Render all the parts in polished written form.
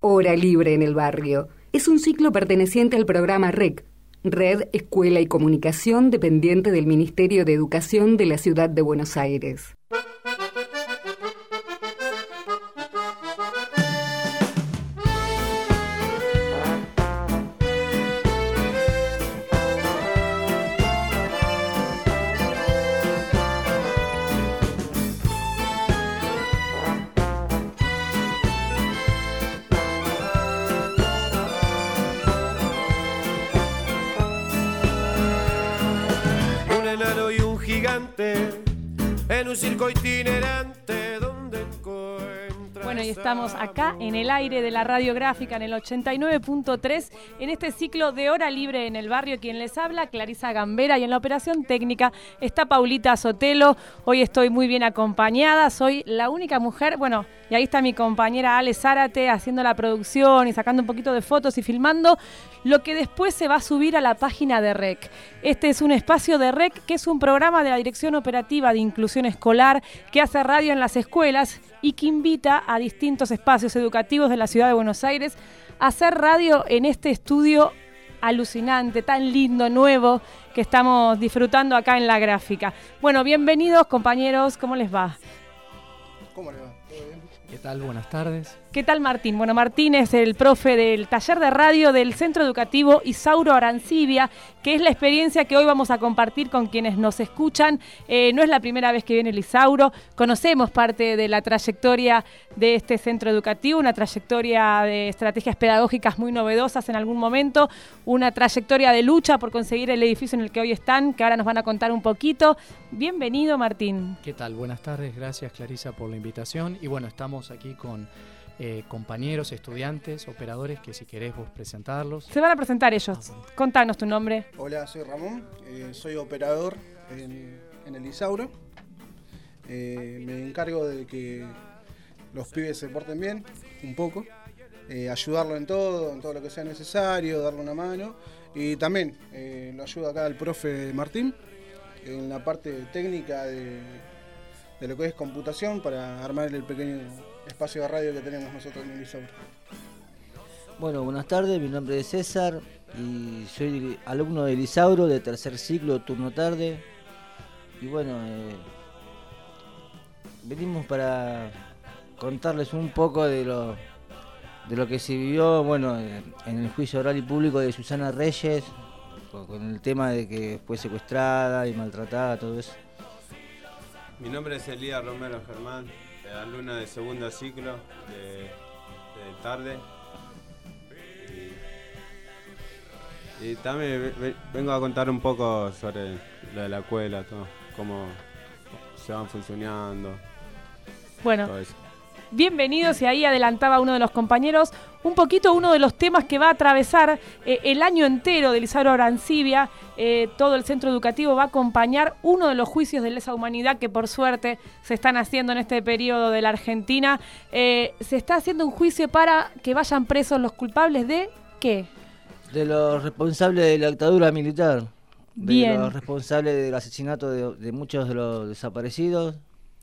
Hora Libre en el Barrio. Es un ciclo perteneciente al programa REC, Red, Escuela y Comunicación, dependiente del Ministerio de Educación de la Ciudad de Buenos Aires. En un circo itinerante donde encuentras. Bueno, y estamos acá en el aire de la radiográfica en el 89.3 en este ciclo de Hora Libre en el Barrio. Quien les habla, Clarisa Gambera, y en la operación técnica está Paulita Sotelo. Hoy estoy muy bien acompañada, soy la única mujer, bueno, y ahí está mi compañera Ale Zárate haciendo la producción y sacando un poquito de fotos y filmando lo que después se va a subir a la página de REC. Este es un espacio de REC, que es un programa de la Dirección Operativa de Inclusión Escolar que hace radio en las escuelas y que invita a distintos espacios educativos de la Ciudad de Buenos Aires a hacer radio en este estudio alucinante, tan lindo, nuevo, que estamos disfrutando acá en la gráfica. Bueno, bienvenidos compañeros, ¿cómo les va? ¿Cómo le va? ¿Todo bien? ¿Qué tal? Buenas tardes. ¿Qué tal, Martín? Bueno, Martín es el profe del taller de radio del Centro Educativo Isauro Arancibia, que es la experiencia que hoy vamos a compartir con quienes nos escuchan. No es la primera vez que viene el Isauro, conocemos parte de la trayectoria de este centro educativo, una trayectoria de estrategias pedagógicas muy novedosas en algún momento, una trayectoria de lucha por conseguir el edificio en el que hoy están, que ahora nos van a contar un poquito. Bienvenido, Martín. ¿Qué tal? Buenas tardes, gracias Clarisa por la invitación. Y bueno, estamos aquí con compañeros, estudiantes, operadores, que si querés vos presentarlos. Se van a presentar ellos. Bueno. Contanos tu nombre. Hola, soy Ramón, soy operador en el Isauro. Me encargo de que los pibes se porten bien, un poco, ayudarlo en todo lo que sea necesario, darle una mano. Y también lo ayuda acá el profe Martín en la parte técnica de lo que es computación para armar el pequeño espacio de radio que tenemos nosotros en el Isauro. Bueno, buenas tardes, mi nombre es César y soy alumno del Isauro de tercer ciclo, turno tarde. Y bueno, venimos para contarles un poco de lo que se vivió, bueno, en el juicio oral y público de Susana Reyes, con el tema de que fue secuestrada y maltratada, todo eso. Mi nombre es Elías Romero Germán, alumno de segundo ciclo de tarde. Y también vengo a contar un poco sobre lo de la escuela, todo, cómo se van funcionando. Bueno, todo eso. Bienvenidos, y ahí adelantaba uno de los compañeros un poquito uno de los temas que va a atravesar el año entero del Isauro Arancibia. Todo el centro educativo va a acompañar uno de los juicios de lesa humanidad que por suerte se están haciendo en este periodo de la Argentina. Se está haciendo un juicio para que vayan presos los culpables de ¿qué? De los responsables de la dictadura militar. Bien. De los responsables del asesinato de muchos de los desaparecidos,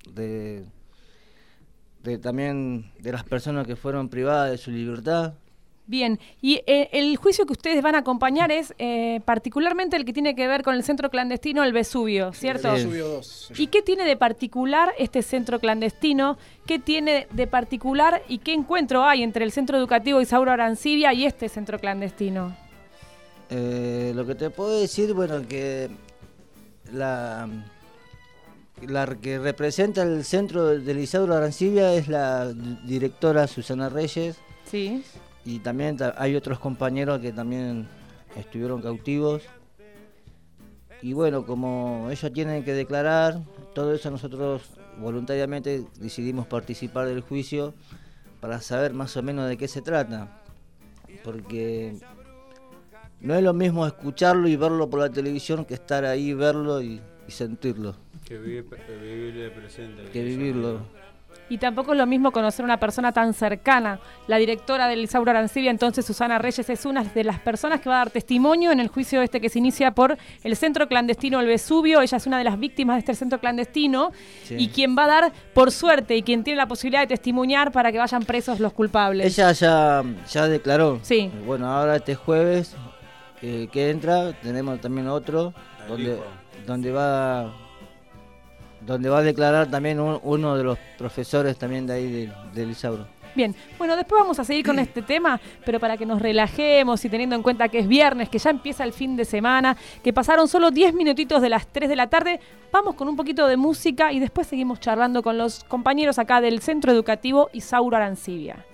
también de las personas que fueron privadas de su libertad. Bien, y el juicio que ustedes van a acompañar es particularmente el que tiene que ver con el centro clandestino El Vesubio, ¿cierto? El Vesubio 2. ¿Y qué tiene de particular este centro clandestino? ¿Qué tiene de particular y qué encuentro hay entre el centro educativo Isauro Arancibia y este centro clandestino? Lo que te puedo decir, bueno, que la que representa el centro del Isauro Arancibia es la directora Susana Reyes. Sí. Y también hay otros compañeros que también estuvieron cautivos. Y bueno, como ellos tienen que declarar, todo eso nosotros voluntariamente decidimos participar del juicio para saber más o menos de qué se trata. Porque no es lo mismo escucharlo y verlo por la televisión que estar ahí, verlo y sentirlo. Que vivirlo de presente. Que vivirlo. Y tampoco es lo mismo conocer a una persona tan cercana. La directora del Isauro Arancibia, entonces Susana Reyes, es una de las personas que va a dar testimonio en el juicio que se inicia por el centro clandestino El Vesubio. Ella es una de las víctimas de este centro clandestino, sí. Y quien va a dar, por suerte, y quien tiene la posibilidad de testimoniar para que vayan presos los culpables. Ella ya declaró. Sí. Bueno, ahora este jueves que entra, tenemos también otro donde va a declarar también uno de los profesores también de ahí del Isauro. Bien, bueno, después vamos a seguir con este tema, pero para que nos relajemos y teniendo en cuenta que es viernes, que ya empieza el fin de semana, que pasaron solo 10 minutitos de las 3 de la tarde, vamos con un poquito de música y después seguimos charlando con los compañeros acá del Centro Educativo Isauro Arancibia.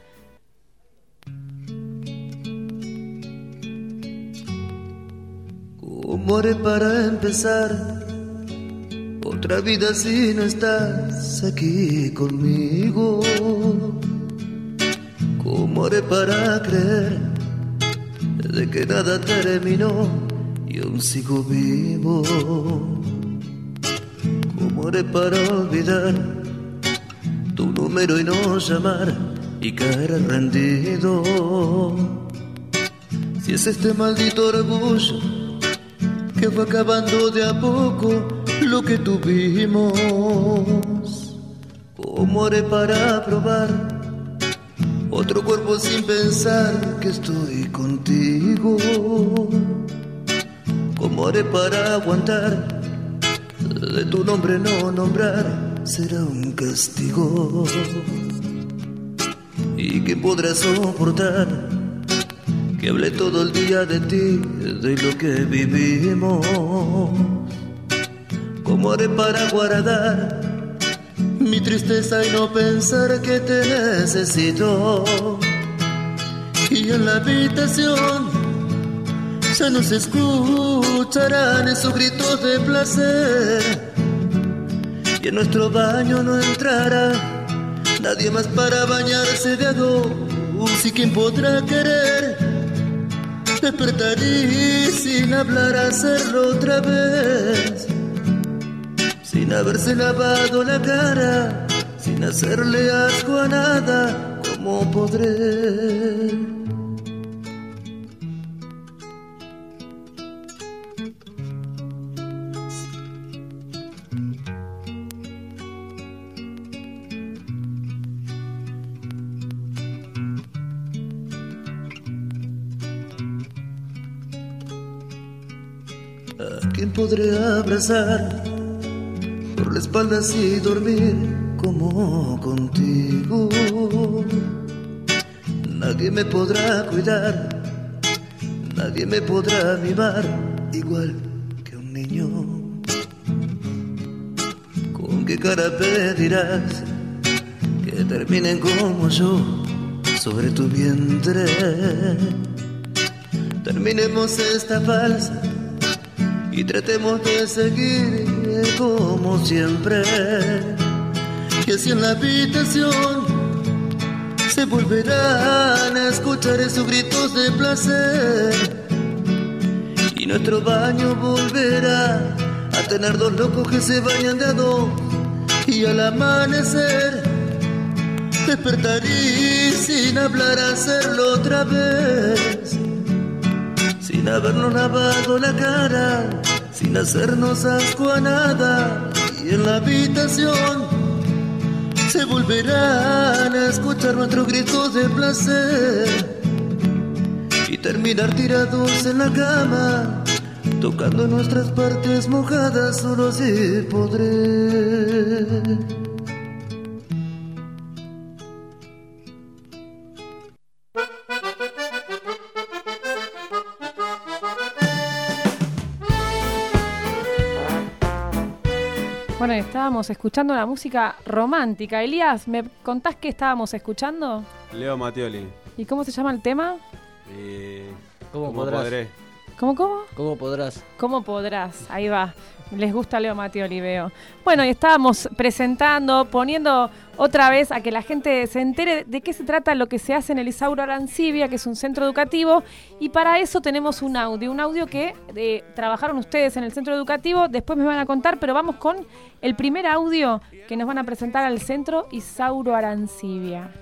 ¿Cómo haré para empezar otra vida si no estás aquí conmigo? ¿Cómo haré para creer de que nada terminó y aún sigo vivo? ¿Cómo haré para olvidar tu número y no llamar y caer rendido? Si es este maldito orgullo que fue acabando de a poco lo que tuvimos. ¿Cómo haré para probar otro cuerpo sin pensar que estoy contigo? ¿Cómo haré para aguantar de tu nombre no nombrar? Será un castigo. ¿Y quién podrá soportar que hablé todo el día de ti, de lo que vivimos? ¿Cómo haré para guardar mi tristeza y no pensar que te necesito? Y en la habitación ya no se escucharán esos gritos de placer, y en nuestro baño no entrará nadie más para bañarse de a dos. ¿Y quién podrá querer despertar y sin hablar hacerlo otra vez? Sin haberse lavado la cara, sin hacerle asco a nada, ¿cómo podré? ¿A quién podré abrazar por la espalda así dormir como contigo? Nadie me podrá cuidar, nadie me podrá mimar igual que un niño. ¿Con qué cara pedirás que terminen como yo sobre tu vientre? Terminemos esta falsa y tratemos de seguir como siempre. Y así en la habitación se volverán a escuchar esos gritos de placer, y nuestro baño volverá a tener dos locos que se bañan de a dos. Y al amanecer despertar y sin hablar hacerlo otra vez, sin habernos lavado la cara, sin hacernos asco a nada. Y en la habitación se volverán a escuchar nuestros gritos de placer, y terminar tirados en la cama, tocando nuestras partes mojadas, solo así podré. Bueno, estábamos escuchando una música romántica. Elías, ¿me contás qué estábamos escuchando? Leo Mattioli. ¿Y cómo se llama el tema? ¿Cómo podrás? ¿Cómo ¿Cómo? ¿Cómo podrás? ¿Cómo podrás? Ahí va. Les gusta Leo Mattioli, veo. Bueno, y estábamos presentando, poniendo otra vez a que la gente se entere de qué se trata lo que se hace en el Isauro Arancibia, que es un centro educativo, y para eso tenemos un audio que trabajaron ustedes en el centro educativo, después me van a contar, pero vamos con el primer audio que nos van a presentar al centro Isauro Arancibia.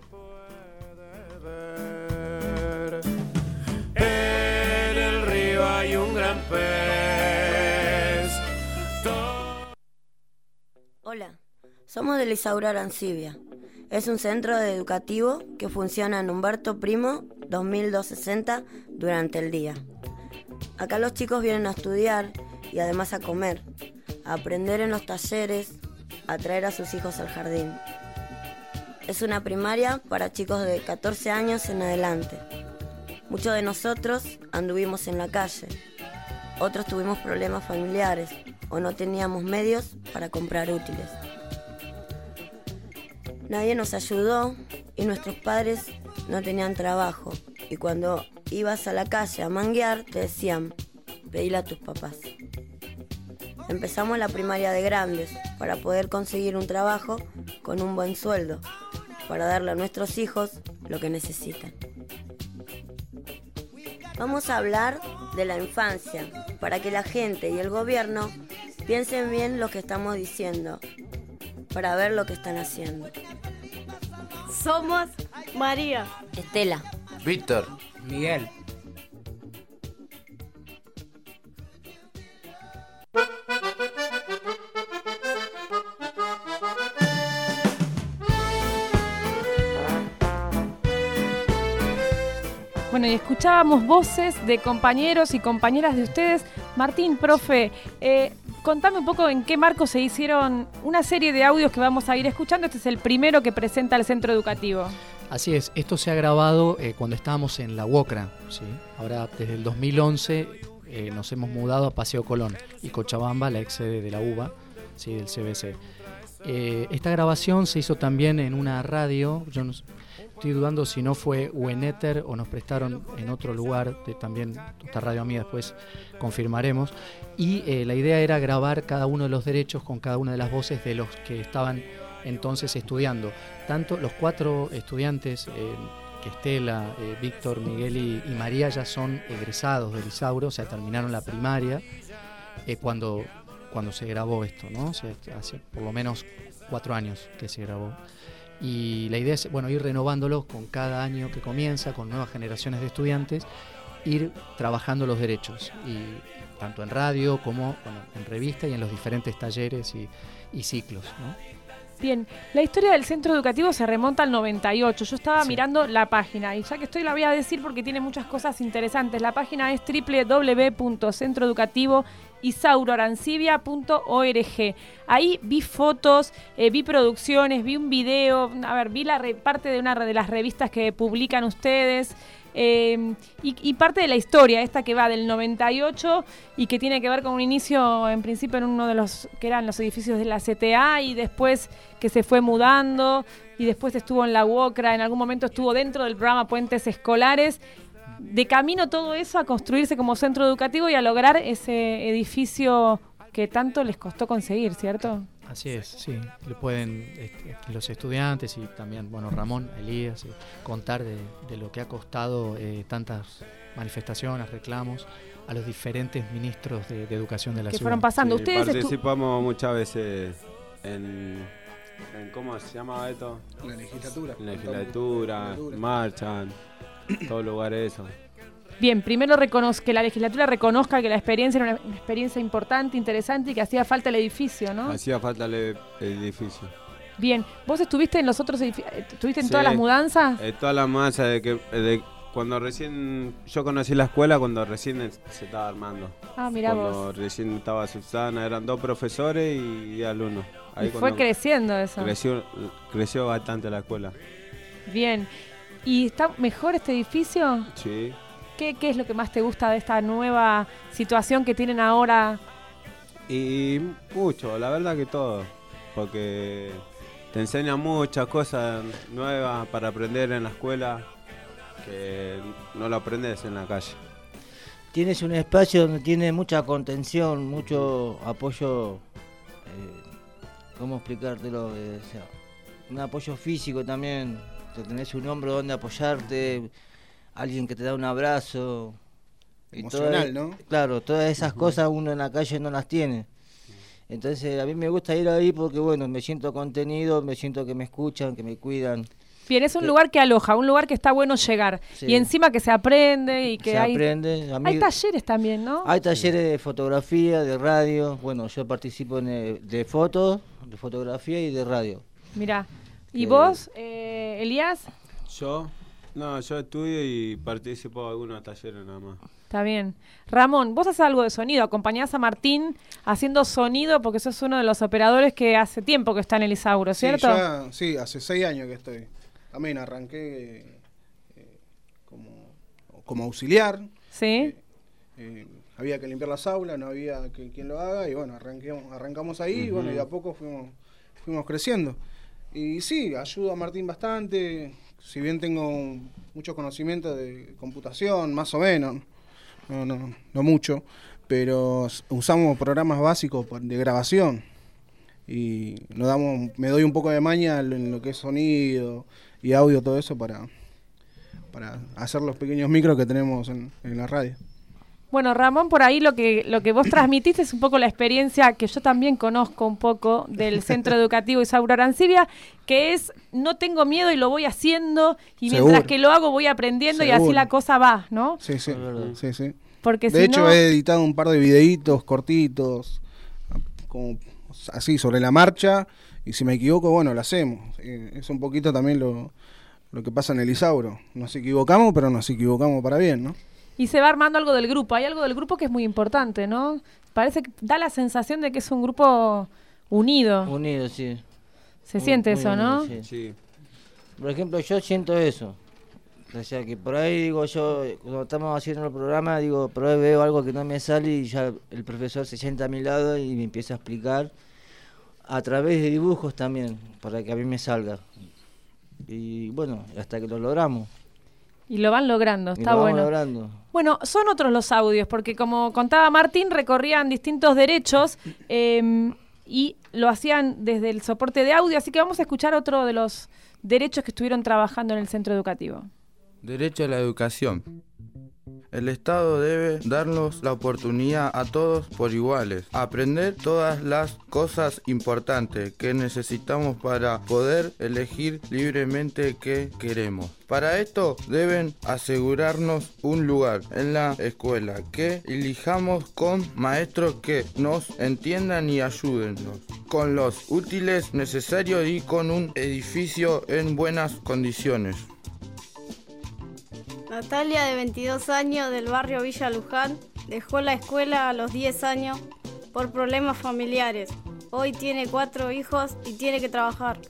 En el río hay un gran pez. Hola, somos del Isauro Arancibia. Es un centro educativo que funciona en Humberto Primo 2260 durante el día. Acá los chicos vienen a estudiar y además a comer, a aprender en los talleres, a traer a sus hijos al jardín. Es una primaria para chicos de 14 años en adelante. Muchos de nosotros anduvimos en la calle, otros tuvimos problemas familiares o no teníamos medios para comprar útiles. Nadie nos ayudó y nuestros padres no tenían trabajo, y cuando ibas a la calle a manguear te decían, pedile a tus papás. Empezamos la primaria de grandes para poder conseguir un trabajo con un buen sueldo, para darle a nuestros hijos lo que necesitan. Vamos a hablar de la infancia, para que la gente y el gobierno piensen bien lo que estamos diciendo, para ver lo que están haciendo. Somos María, Estela, Víctor, Miguel. Bueno, y escuchábamos voces de compañeros y compañeras de ustedes. Martín, profe, contame un poco en qué marco se hicieron una serie de audios que vamos a ir escuchando. Este es el primero que presenta el centro educativo. Así es, esto se ha grabado cuando estábamos en la UOCRA, ¿sí? Ahora desde el 2011 nos hemos mudado a Paseo Colón y Cochabamba, la ex sede de la UBA, ¿sí? Del CBC. Esta grabación se hizo también en una radio, yo no sé, estoy dudando si no fue Uenéter o nos prestaron en otro lugar, también esta radio mía, después confirmaremos. Y la idea era grabar cada uno de los derechos con cada una de las voces de los que estaban entonces estudiando. Tanto los 4 estudiantes, que Estela, Víctor, Miguel y María ya son egresados del Isauro, o sea, terminaron la primaria cuando se grabó esto, ¿no? O sea, hace por lo menos 4 años que se grabó. Y la idea es, bueno, ir renovándolos con cada año que comienza, con nuevas generaciones de estudiantes, ir trabajando los derechos, y tanto en radio como en revista y en los diferentes talleres y ciclos, ¿no? Bien, la historia del centro educativo se remonta al 98. Yo estaba mirando la página y ya que estoy la voy a decir porque tiene muchas cosas interesantes. La página es www.centroeducativoisauroarancibia.org. Ahí vi fotos, vi producciones, vi un video, vi parte de una de las revistas que publican ustedes. Y parte de la historia, esta que va del 98 y que tiene que ver con un inicio en principio en uno de los que eran los edificios de la CTA y después que se fue mudando y después estuvo en la UOCRA, en algún momento estuvo dentro del programa Puentes Escolares, de camino todo eso a construirse como centro educativo y a lograr ese edificio que tanto les costó conseguir, ¿cierto? Así es, sí. Le pueden los estudiantes y también, Ramón, Elías, contar de lo que ha costado tantas manifestaciones, reclamos a los diferentes ministros de educación de la ciudad. Que fueron pasando. Sí, ustedes participamos muchas veces en ¿cómo se llama esto? La legislatura. En la legislatura, marchan, todos lugares eso. Bien, primero que la legislatura reconozca que la experiencia era una experiencia importante, interesante y que hacía falta el edificio, ¿no? Hacía falta el edificio. Bien, ¿vos estuviste en los otros edificios? ¿Estuviste en todas las mudanzas? Todas las mudanzas de cuando recién yo conocí la escuela, cuando recién se estaba armando. Ah, mirá vos. Cuando recién estaba Susana, eran 2 profesores y alumnos. Ahí y fue creciendo eso. Creció bastante la escuela. Bien, ¿y está mejor este edificio? Sí. ¿Qué es lo que más te gusta de esta nueva situación que tienen ahora? Y mucho, la verdad que todo, porque te enseña muchas cosas nuevas para aprender en la escuela que no lo aprendes en la calle. tienes un espacio donde tiene mucha contención, mucho apoyo, ¿cómo explicártelo? O sea, un apoyo físico también, que tenés un hombro donde apoyarte, alguien que te da un abrazo. Emocional, ¿no? Claro, todas esas cosas uno en la calle no las tiene. Entonces a mí me gusta ir ahí porque, bueno, me siento contenido, me siento que me escuchan, que me cuidan. Bien, es un lugar que aloja, un lugar que está bueno llegar. Sí. Y encima que se aprende y que Se hay... aprende. A mí, hay talleres también, ¿no? hay talleres de fotografía, de radio. Bueno, yo participo de fotos, de fotografía y de radio. Mirá. ¿Y vos, Elías? Yo estudio y participo en algunos talleres nada más. Está bien. Ramón, vos haces algo de sonido, acompañás a Martín haciendo sonido porque sos uno de los operadores que hace tiempo que está en el Isauro, ¿cierto? Sí, hace 6 años que estoy. También arranqué como auxiliar. Sí. Había que limpiar las aulas, no había quien lo haga y bueno, arrancamos ahí y bueno, y de a poco fuimos creciendo. Y sí, ayudo a Martín bastante, si bien tengo muchos conocimientos de computación, más o menos, no mucho, pero usamos programas básicos de grabación y me doy un poco de maña en lo que es sonido y audio, todo eso para hacer los pequeños micros que tenemos en la radio. Bueno, Ramón, por ahí lo que vos transmitiste es un poco la experiencia que yo también conozco un poco del Centro Educativo Isauro Arancibia, que es no tengo miedo y lo voy haciendo y Seguro. mientras que lo hago voy aprendiendo y así la cosa va, ¿no? Sí. Porque de hecho, he editado un par de videitos cortitos, como así sobre la marcha, y si me equivoco, bueno, lo hacemos. Es un poquito también lo que pasa en el Isauro. Nos equivocamos, pero nos equivocamos para bien, ¿no? Y se va armando algo del grupo. Hay algo del grupo que es muy importante, ¿no? Parece que da la sensación de que es un grupo unido. Unido, sí. Se siente eso, ¿no? Unido, sí. Por ejemplo, yo siento eso. O sea, que por ahí, digo yo, cuando estamos haciendo el programa, digo, por ahí veo algo que no me sale y ya el profesor se sienta a mi lado y me empieza a explicar a través de dibujos también, para que a mí me salga. Y bueno, hasta que lo logramos. Y lo van logrando, está bueno. Logrando. Bueno, son otros los audios, porque como contaba Martín, recorrían distintos derechos y lo hacían desde el soporte de audio, así que vamos a escuchar otro de los derechos que estuvieron trabajando en el centro educativo. Derecho a la educación. El Estado debe darnos la oportunidad a todos por iguales, aprender todas las cosas importantes que necesitamos para poder elegir libremente qué queremos. Para esto deben asegurarnos un lugar en la escuela que elijamos con maestros que nos entiendan y ayúdennos, con los útiles necesarios y con un edificio en buenas condiciones. Natalia, de 22 años, del barrio Villa Luján, dejó la escuela a los 10 años por problemas familiares. Hoy tiene 4 hijos y tiene que trabajar.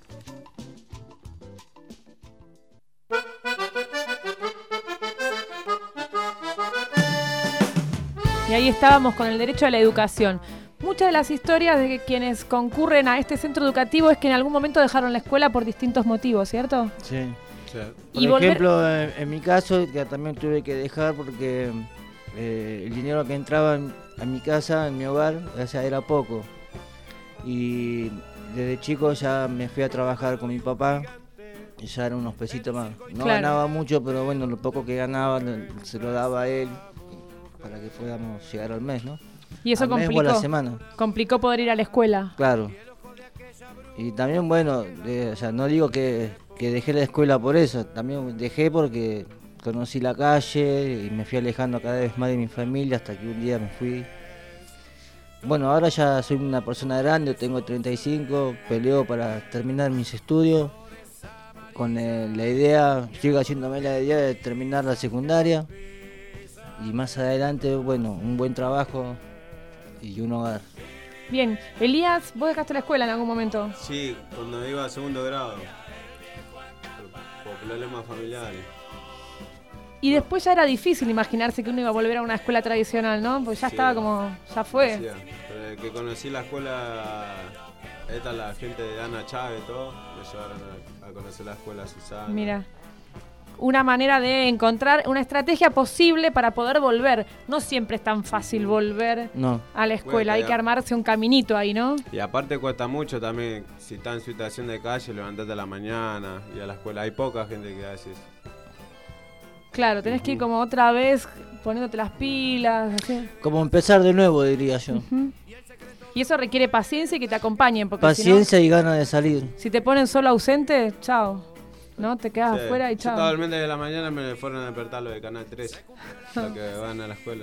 Y ahí estábamos con el derecho a la educación. Muchas de las historias de quienes concurren a este centro educativo es que en algún momento dejaron la escuela por distintos motivos, ¿cierto? Sí. Y Por ejemplo, en mi caso, que también tuve que dejar porque el dinero que entraba en mi casa, en mi hogar, o sea, era poco. Y desde chico ya me fui a trabajar con mi papá, y ya eran unos pesitos más. No ganaba mucho, pero bueno, lo poco que ganaba se lo daba a él para que podamos llegar al mes, ¿no? Y eso complicó, a la semana. Complicó poder ir a la escuela. Claro. Y también, bueno, o sea, no digo que dejé la escuela por eso, también dejé porque conocí la calle y me fui alejando cada vez más de mi familia hasta que un día me fui. Bueno, ahora ya soy una persona grande, tengo 35, peleo para terminar mis estudios con la idea, sigo haciéndome la idea de terminar la secundaria y más adelante, bueno, un buen trabajo y un hogar. Bien, Elías, ¿vos dejaste la escuela en algún momento? Sí, cuando iba a segundo grado. Por problemas familiares. Y después ya era difícil imaginarse que uno iba a volver a una escuela tradicional, ¿no? Porque ya estaba como, ya fue. Sí, pero desde que conocí la escuela, la gente de Ana Chávez, todo, me llevaron a conocer la escuela Susana. Mira. una manera de encontrar una estrategia posible para poder volver. No siempre es tan fácil volver a la escuela, hay que armarse un caminito ahí, ¿no? Y aparte cuesta mucho también, si está en situación de calle, levantarte a la mañana y a la escuela. Hay poca gente que hace eso. Claro, tenés que ir como otra vez poniéndote las pilas. Así. Como empezar de nuevo, diría yo. Y eso requiere paciencia y que te acompañen. Porque paciencia y ganas de salir. Si te ponen solo ausente, chao. ¿No? Te quedas afuera y chao. Yo totalmente de la mañana me fueron a despertar los de Canal 13, los que van a la escuela.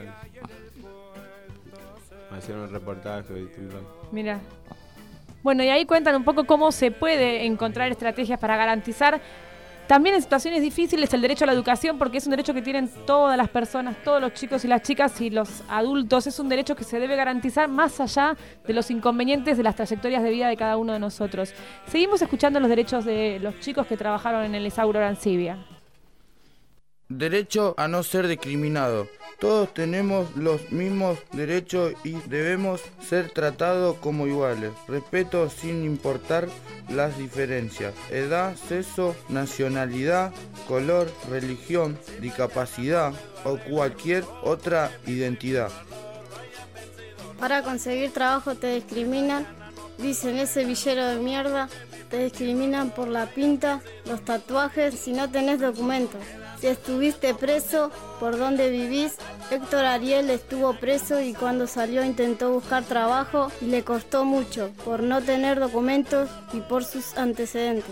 Me hicieron un reportaje y todo. Mira. Bueno, y ahí cuentan un poco cómo se puede encontrar estrategias para garantizar también en situaciones difíciles el derecho a la educación, porque es un derecho que tienen todas las personas, todos los chicos y las chicas y los adultos. Es un derecho que se debe garantizar más allá de los inconvenientes de las trayectorias de vida de cada uno de nosotros. Seguimos escuchando los derechos de los chicos que trabajaron en el Isauro Arancibia. Derecho a no ser discriminado. Todos tenemos los mismos derechos y debemos ser tratados como iguales. Respeto sin importar las diferencias. Edad, sexo, nacionalidad, color, religión, discapacidad o cualquier otra identidad. Para conseguir trabajo te discriminan, dicen ese villero de mierda, te discriminan por la pinta, los tatuajes, si no tenés documentos. Si estuviste preso, ¿por dónde vivís? Héctor Ariel estuvo preso y cuando salió intentó buscar trabajo y le costó mucho por no tener documentos y por sus antecedentes.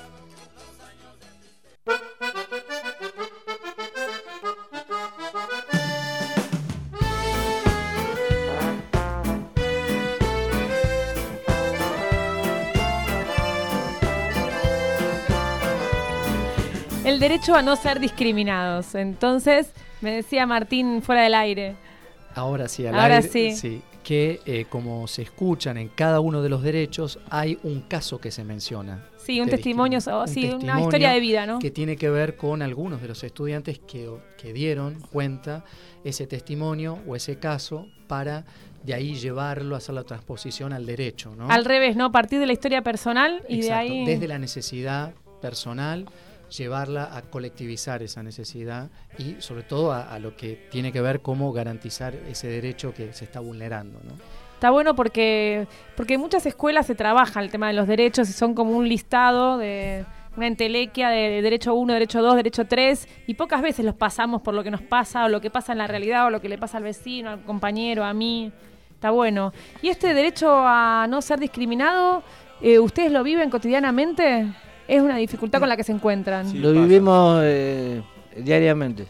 El derecho a no ser discriminados. Entonces, me decía Martín fuera del aire. Ahora sí, al Ahora aire, sí. Que como se escuchan en cada uno de los derechos, hay un caso que se menciona. Sí, un testimonio, una historia de vida, ¿no? Que tiene que ver con algunos de los estudiantes que dieron cuenta ese testimonio o ese caso para de ahí llevarlo, hacer la transposición al derecho, ¿no? Al revés, ¿no? A partir de la historia personal y Exacto, de ahí... desde la necesidad personal, llevarla a colectivizar esa necesidad y sobre todo a lo que tiene que ver cómo garantizar ese derecho que se está vulnerando, ¿no? Está bueno porque en muchas escuelas se trabaja el tema de los derechos y son como un listado de una entelequia de derecho 1, derecho 2, derecho 3 y pocas veces los pasamos por lo que nos pasa o lo que pasa en la realidad o lo que le pasa al vecino, al compañero, a mí. Está bueno. ¿Y este derecho a no ser discriminado, ustedes lo viven cotidianamente? ¿Es una dificultad con la que se encuentran? Sí, lo vivimos diariamente.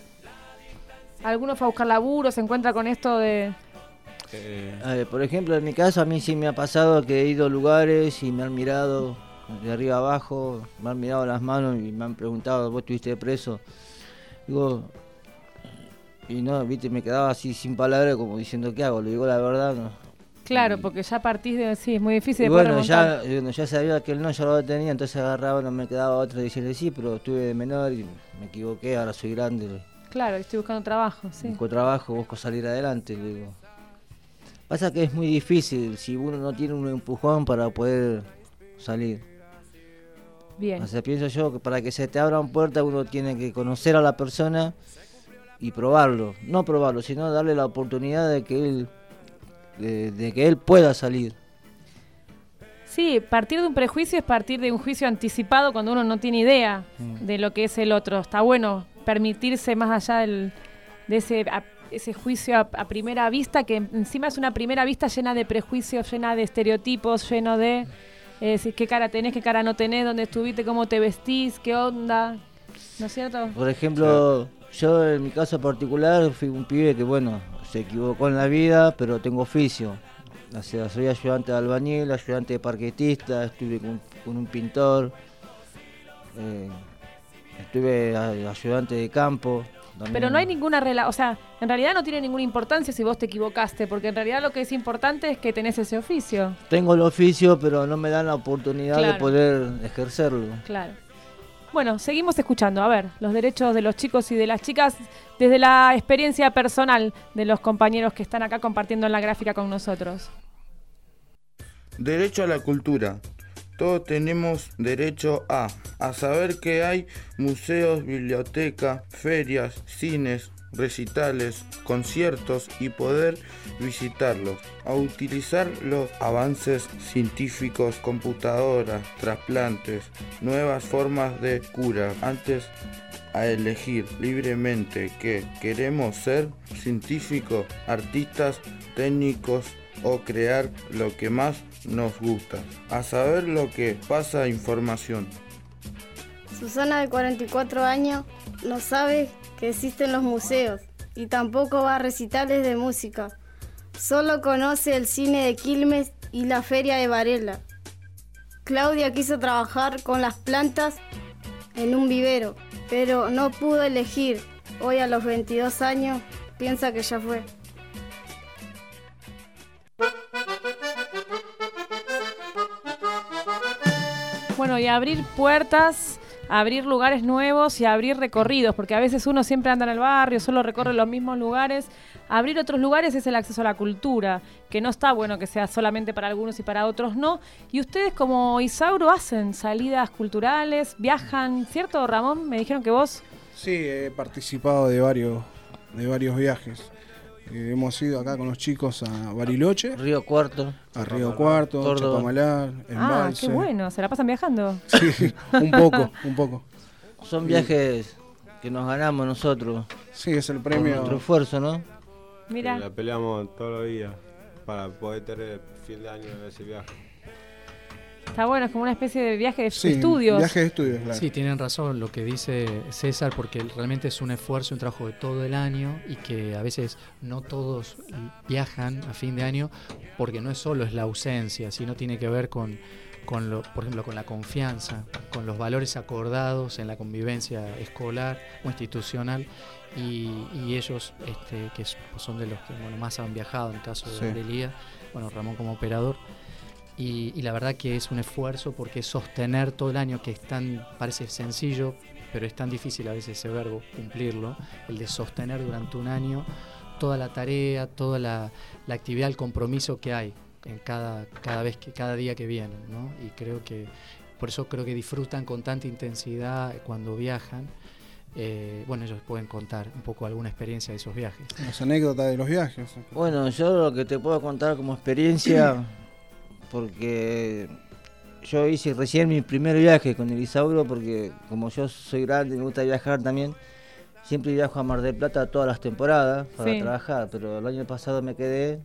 ¿Alguno fue a buscar laburo? ¿Se encuentra con esto de...? Por ejemplo, en mi caso, a mí sí me ha pasado que he ido a lugares y me han mirado de arriba abajo, me han mirado las manos y me han preguntado, ¿vos estuviste preso? Digo, y no, viste, me quedaba así sin palabras como diciendo, ¿qué hago? Le digo la verdad, no. Claro, porque ya partís de... Sí, es muy difícil Y de poder bueno, remontar. ya sabía que el no ya lo tenía, entonces agarraba, no me quedaba otra de decirle sí, pero estuve de menor y me equivoqué, ahora soy grande. Claro, estoy buscando trabajo, sí. Busco trabajo, busco salir adelante, le digo. Pasa que es muy difícil si uno no tiene un empujón para poder salir. Bien. O sea, pienso yo que para que se te abran puertas uno tiene que conocer a la persona y probarlo. No probarlo, sino darle la oportunidad de que él pueda salir. Sí, partir de un prejuicio es partir de un juicio anticipado cuando uno no tiene idea de lo que es el otro. Está bueno permitirse más allá de ese juicio a primera vista, que encima es una primera vista llena de prejuicios, llena de estereotipos, lleno de qué cara tenés, qué cara no tenés, dónde estuviste, cómo te vestís, qué onda, ¿no es cierto? Por ejemplo, yo en mi caso particular fui un pibe que, bueno, se equivocó en la vida, pero tengo oficio. O sea, soy ayudante de albañil, ayudante de parquetista, estuve con un pintor, estuve ayudante de campo. También. Pero no hay ninguna relación, o sea, en realidad no tiene ninguna importancia si vos te equivocaste, porque en realidad lo que es importante es que tenés ese oficio. Tengo el oficio, pero no me dan la oportunidad de poder ejercerlo. Claro. Bueno, seguimos escuchando, a ver, los derechos de los chicos y de las chicas desde la experiencia personal de los compañeros que están acá compartiendo en la gráfica con nosotros. Derecho a la cultura. Todos tenemos derecho a saber que hay museos, bibliotecas, ferias, cines, recitales, conciertos y poder visitarlos, a utilizar los avances científicos, computadoras, trasplantes, nuevas formas de cura, antes a elegir libremente que queremos ser científicos, artistas, técnicos o crear lo que más nos gusta, a saber lo que pasa información. Susana, de 44 años, no sabe que existen los museos y tampoco va a recitales de música. Solo conoce el cine de Quilmes y la feria de Varela. Claudia quiso trabajar con las plantas en un vivero, pero no pudo elegir. Hoy, a los 22 años, piensa que ya fue. Bueno, y abrir puertas, abrir lugares nuevos y abrir recorridos, porque a veces uno siempre anda en el barrio, solo recorre los mismos lugares. Abrir otros lugares es el acceso a la cultura, que no está bueno que sea solamente para algunos y para otros no. Y ustedes como Isauro hacen salidas culturales, viajan, ¿cierto, Ramón? Me dijeron que vos... Sí, he participado de varios viajes. Hemos ido acá con los chicos a Bariloche, Río Cuarto, a Río Cuarto, Chapamalar, Embalse. Qué bueno, ¿se la pasan viajando? Sí, un poco. Son viajes que nos ganamos nosotros. Sí, es el premio. Nuestro esfuerzo, ¿no? Mira. La peleamos todos los días para poder tener fin de año de ese viaje. Está bueno, es como una especie de viaje de Sí, estudios. viaje de estudios, claro. Sí, tienen razón lo que dice César, porque realmente es un esfuerzo, un trabajo de todo el año y que a veces no todos viajan a fin de año, porque no es solo es la ausencia, sino tiene que ver con lo, por ejemplo, con la confianza, con los valores acordados en la convivencia escolar o institucional. Y ellos que son de los que más han viajado, en el caso de Aurelía, Ramón como operador. Y la verdad que es un esfuerzo, porque sostener todo el año, que es parece sencillo, pero es tan difícil a veces ese verbo, cumplirlo, el de sostener durante un año toda la tarea, toda la actividad, el compromiso que hay en cada día que vienen, ¿no? Y por eso creo que disfrutan con tanta intensidad cuando viajan. Ellos pueden contar un poco alguna experiencia de esos viajes. Las anécdotas de los viajes. Bueno, yo lo que te puedo contar como experiencia, porque yo hice recién mi primer viaje con el Isauro, porque como yo soy grande y me gusta viajar también, siempre viajo a Mar del Plata todas las temporadas para trabajar, pero el año pasado me quedé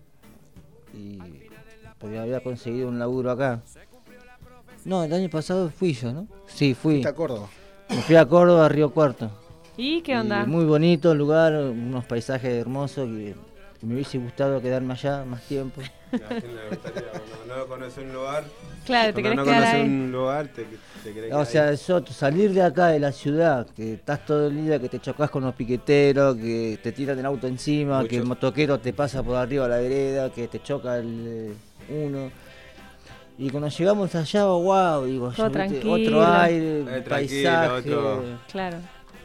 porque había conseguido un laburo acá. No, el año pasado fui yo, ¿no? Sí, fui. ¿Fuiste a Córdoba? Me fui a Córdoba, a Río Cuarto. ¿Y qué onda? Muy bonito el lugar, unos paisajes hermosos que me hubiese gustado quedarme allá más tiempo. No conoces un lugar. Claro, te querés quedar ahí. Un lugar, te querés O sea, salir de acá de la ciudad, que estás todo el día, que te chocas con los piqueteros, que te tiran el auto encima, que el motoquero te pasa por arriba a la vereda, que te choca uno. Y cuando llegamos allá, wow, digo, otro aire, paisaje. Claro.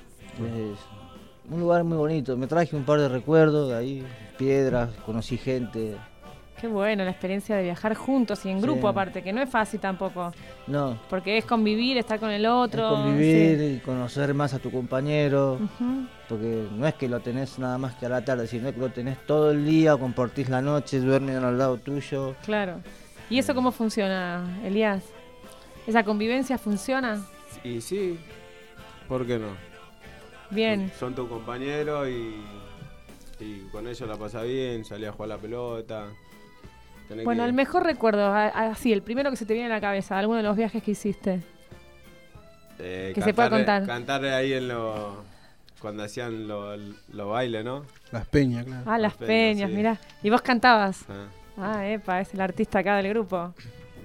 Un lugar muy bonito. Me traje un par de recuerdos de ahí, piedras, conocí gente. Qué bueno la experiencia de viajar juntos y en grupo aparte, que no es fácil tampoco. No. Porque es convivir, estar con el otro. Es convivir y conocer más a tu compañero. Porque no es que lo tenés nada más que a la tarde, sino que lo tenés todo el día, compartís la noche, duermen al lado tuyo. Claro. ¿Y eso cómo funciona, Elías? ¿Esa convivencia funciona? Y sí, ¿por qué no? Bien. Son tus compañeros y con ellos la pasás bien, salís a jugar la pelota. Bueno, el mejor recuerdo, así, el primero que se te viene a la cabeza, alguno de los viajes que hiciste. Que se pueda contar. Cantar ahí cuando hacían los bailes, ¿no? Las peñas, claro. Ah, las peñas, sí. Mirá. ¿Y vos cantabas? Epa, es el artista acá del grupo.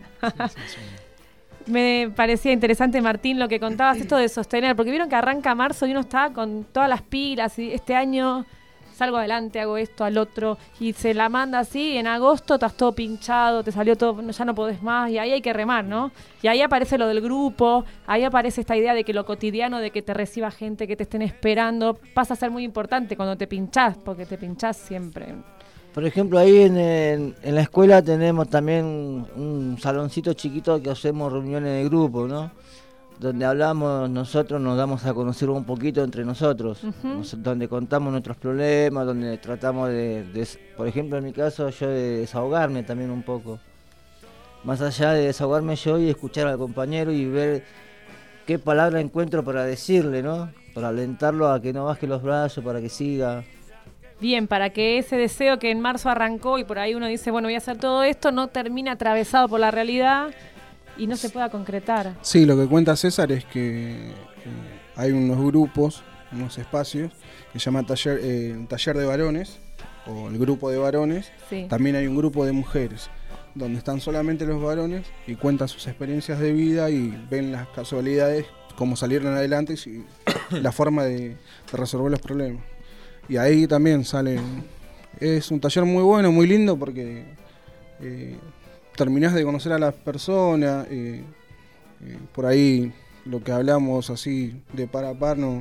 Me parecía interesante, Martín, lo que contabas, esto de sostener, porque vieron que arranca marzo y uno está con todas las pilas y este año salgo adelante, hago esto, al otro, y se la manda así, en agosto estás todo pinchado, te salió todo, ya no podés más, y ahí hay que remar, ¿no? Y ahí aparece lo del grupo, ahí aparece esta idea de que lo cotidiano, de que te reciba gente, que te estén esperando, pasa a ser muy importante cuando te pinchás, porque te pinchás siempre. Por ejemplo, ahí en la escuela tenemos también un saloncito chiquito que hacemos reuniones de grupo, ¿no? Donde hablamos nosotros, nos damos a conocer un poquito entre nosotros, donde contamos nuestros problemas, donde tratamos por ejemplo, en mi caso, yo de desahogarme también un poco. Más allá de desahogarme yo y escuchar al compañero y ver qué palabra encuentro para decirle, ¿no? Para alentarlo a que no baje los brazos, para que siga. Bien, para que ese deseo que en marzo arrancó y por ahí uno dice, bueno, voy a hacer todo esto, no termine atravesado por la realidad y no se pueda concretar. Sí, lo que cuenta César es que hay unos grupos, unos espacios que se llama taller de varones o el grupo de varones. Sí. También hay un grupo de mujeres donde están solamente los varones y cuentan sus experiencias de vida y ven las casualidades, cómo salieron adelante y la forma de resolver los problemas. Y ahí también es un taller muy bueno, muy lindo porque terminás de conocer a las personas, por ahí lo que hablamos así de par a par no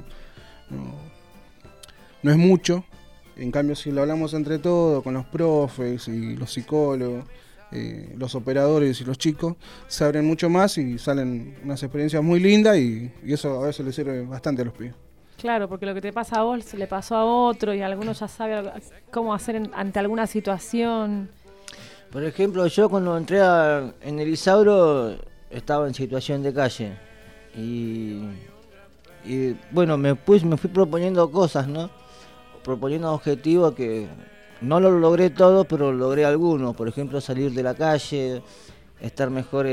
es mucho, en cambio si lo hablamos entre todos, con los profes y los psicólogos, los operadores y los chicos, se abren mucho más y salen unas experiencias muy lindas y eso a veces les sirve bastante a los pibes. Claro, porque lo que te pasa a vos se le pasó a otro y alguno ya sabe cómo hacer ante alguna situación. Por ejemplo, yo cuando entré en el Isauro estaba en situación de calle y bueno, me fui proponiendo cosas, ¿no? Proponiendo objetivos que no lo logré todo, pero logré algunos. Por ejemplo, salir de la calle, estar mejor,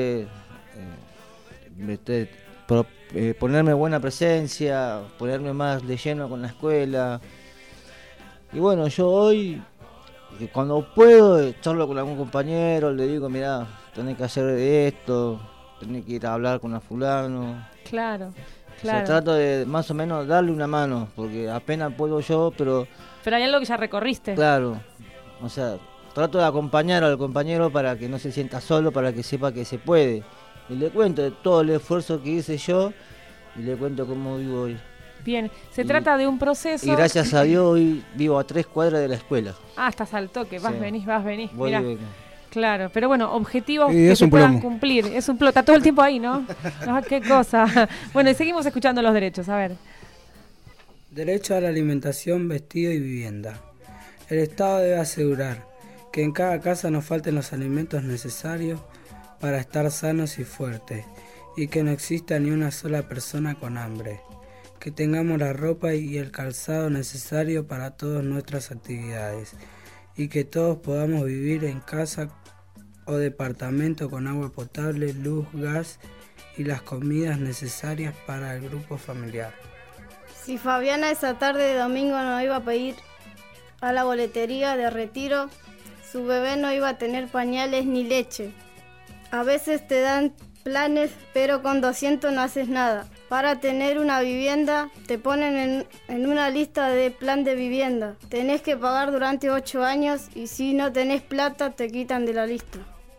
ponerme buena presencia, ponerme más de lleno con la escuela. Y bueno, yo hoy, cuando puedo, charlo con algún compañero, le digo, mirá, tenés que hacer esto, tenés que ir a hablar con a fulano. Claro. O sea, trato de más o menos darle una mano, porque apenas puedo yo, pero hay algo que ya recorriste. Claro, o sea, trato de acompañar al compañero para que no se sienta solo, para que sepa que se puede. Y le cuento de todo el esfuerzo que hice yo y le cuento cómo vivo hoy. Bien, se trata de un proceso. Y gracias a Dios hoy vivo a 3 cuadras de la escuela. Ah, estás al toque, vas, sí. venís. Mirá. Claro, pero bueno, objetivos que se puedan cumplir. Es un plomo, está todo el tiempo ahí, ¿no? No, qué cosa. Bueno, y seguimos escuchando los derechos, a ver. Derecho a la alimentación, vestido y vivienda. El Estado debe asegurar que en cada casa nos falten los alimentos necesarios para estar sanos y fuertes, y que no exista ni una sola persona con hambre, que tengamos la ropa y el calzado necesario para todas nuestras actividades, y que todos podamos vivir en casa o departamento con agua potable, luz, gas y las comidas necesarias para el grupo familiar. Si Fabiana esa tarde de domingo no iba a pedir a la boletería de retiro, su bebé no iba a tener pañales ni leche. A veces te dan planes, pero con 200 no haces nada. Para tener una vivienda, te ponen en una lista de plan de vivienda. Tenés que pagar durante 8 años y si no tenés plata, te quitan de la lista.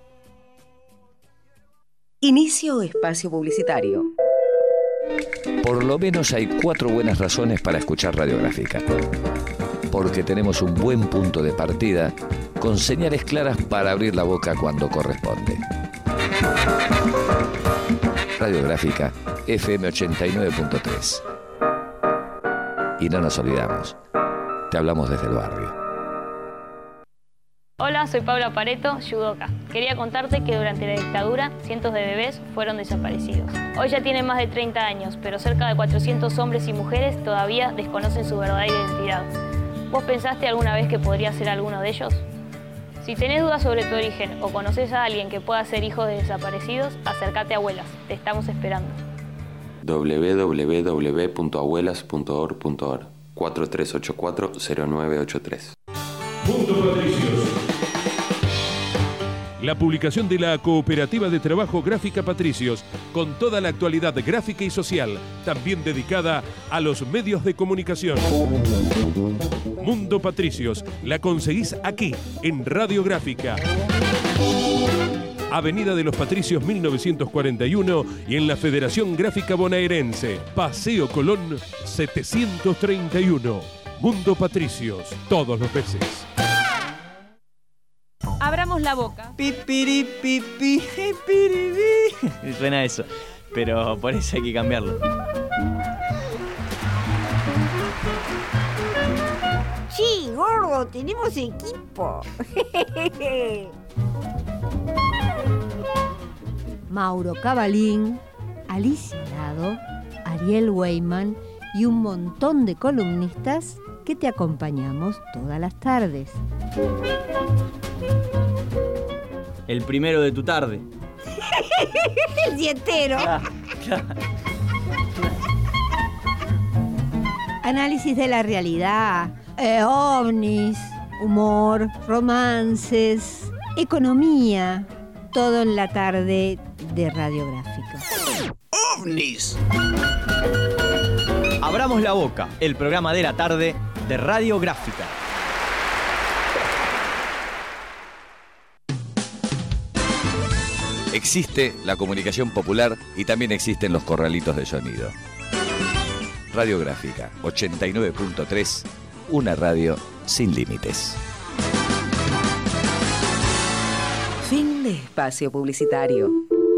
Inicio espacio publicitario. Por lo menos hay 4 buenas razones para escuchar Radiográfica. Porque tenemos un buen punto de partida con señales claras para abrir la boca cuando corresponde. Radiográfica FM 89.3. Y no nos olvidamos, te hablamos desde el barrio. Hola, soy Paula Pareto, judoka. Quería contarte que durante la dictadura cientos de bebés fueron desaparecidos. Hoy ya tienen más de 30 años, pero cerca de 400 hombres y mujeres todavía desconocen su verdadera identidad. ¿Vos pensaste alguna vez que podría ser alguno de ellos? Si tenés dudas sobre tu origen o conoces a alguien que pueda ser hijo de desaparecidos, acércate a Abuelas. Te estamos esperando. www.abuelas.org.ar 4384-0983. Mundo Patricios. La publicación de la Cooperativa de Trabajo Gráfica Patricios, con toda la actualidad gráfica y social, también dedicada a los medios de comunicación. Mundo Patricios, la conseguís aquí, en Radiográfica. Avenida de los Patricios 1941 y en la Federación Gráfica Bonaerense, Paseo Colón 731. Mundo Patricios, todos los meses. Abramos la boca. Pipiri, pipi, pipiri. Suena eso, pero por eso hay que cambiarlo. Sí, gordo, tenemos equipo. Mauro Cavalín, Alicia Lado, Ariel Weyman y un montón de columnistas que te acompañamos todas las tardes. El primero de tu tarde. El dietero. Análisis de la realidad, ovnis, humor, romances, economía, todo en la tarde de Radiográfica. ¡OVNIS! Abramos la boca, el programa de la tarde de Radiográfica. Existe la comunicación popular y también existen los corralitos de sonido. Radiográfica 89.3, una radio sin límites. Fin de espacio publicitario.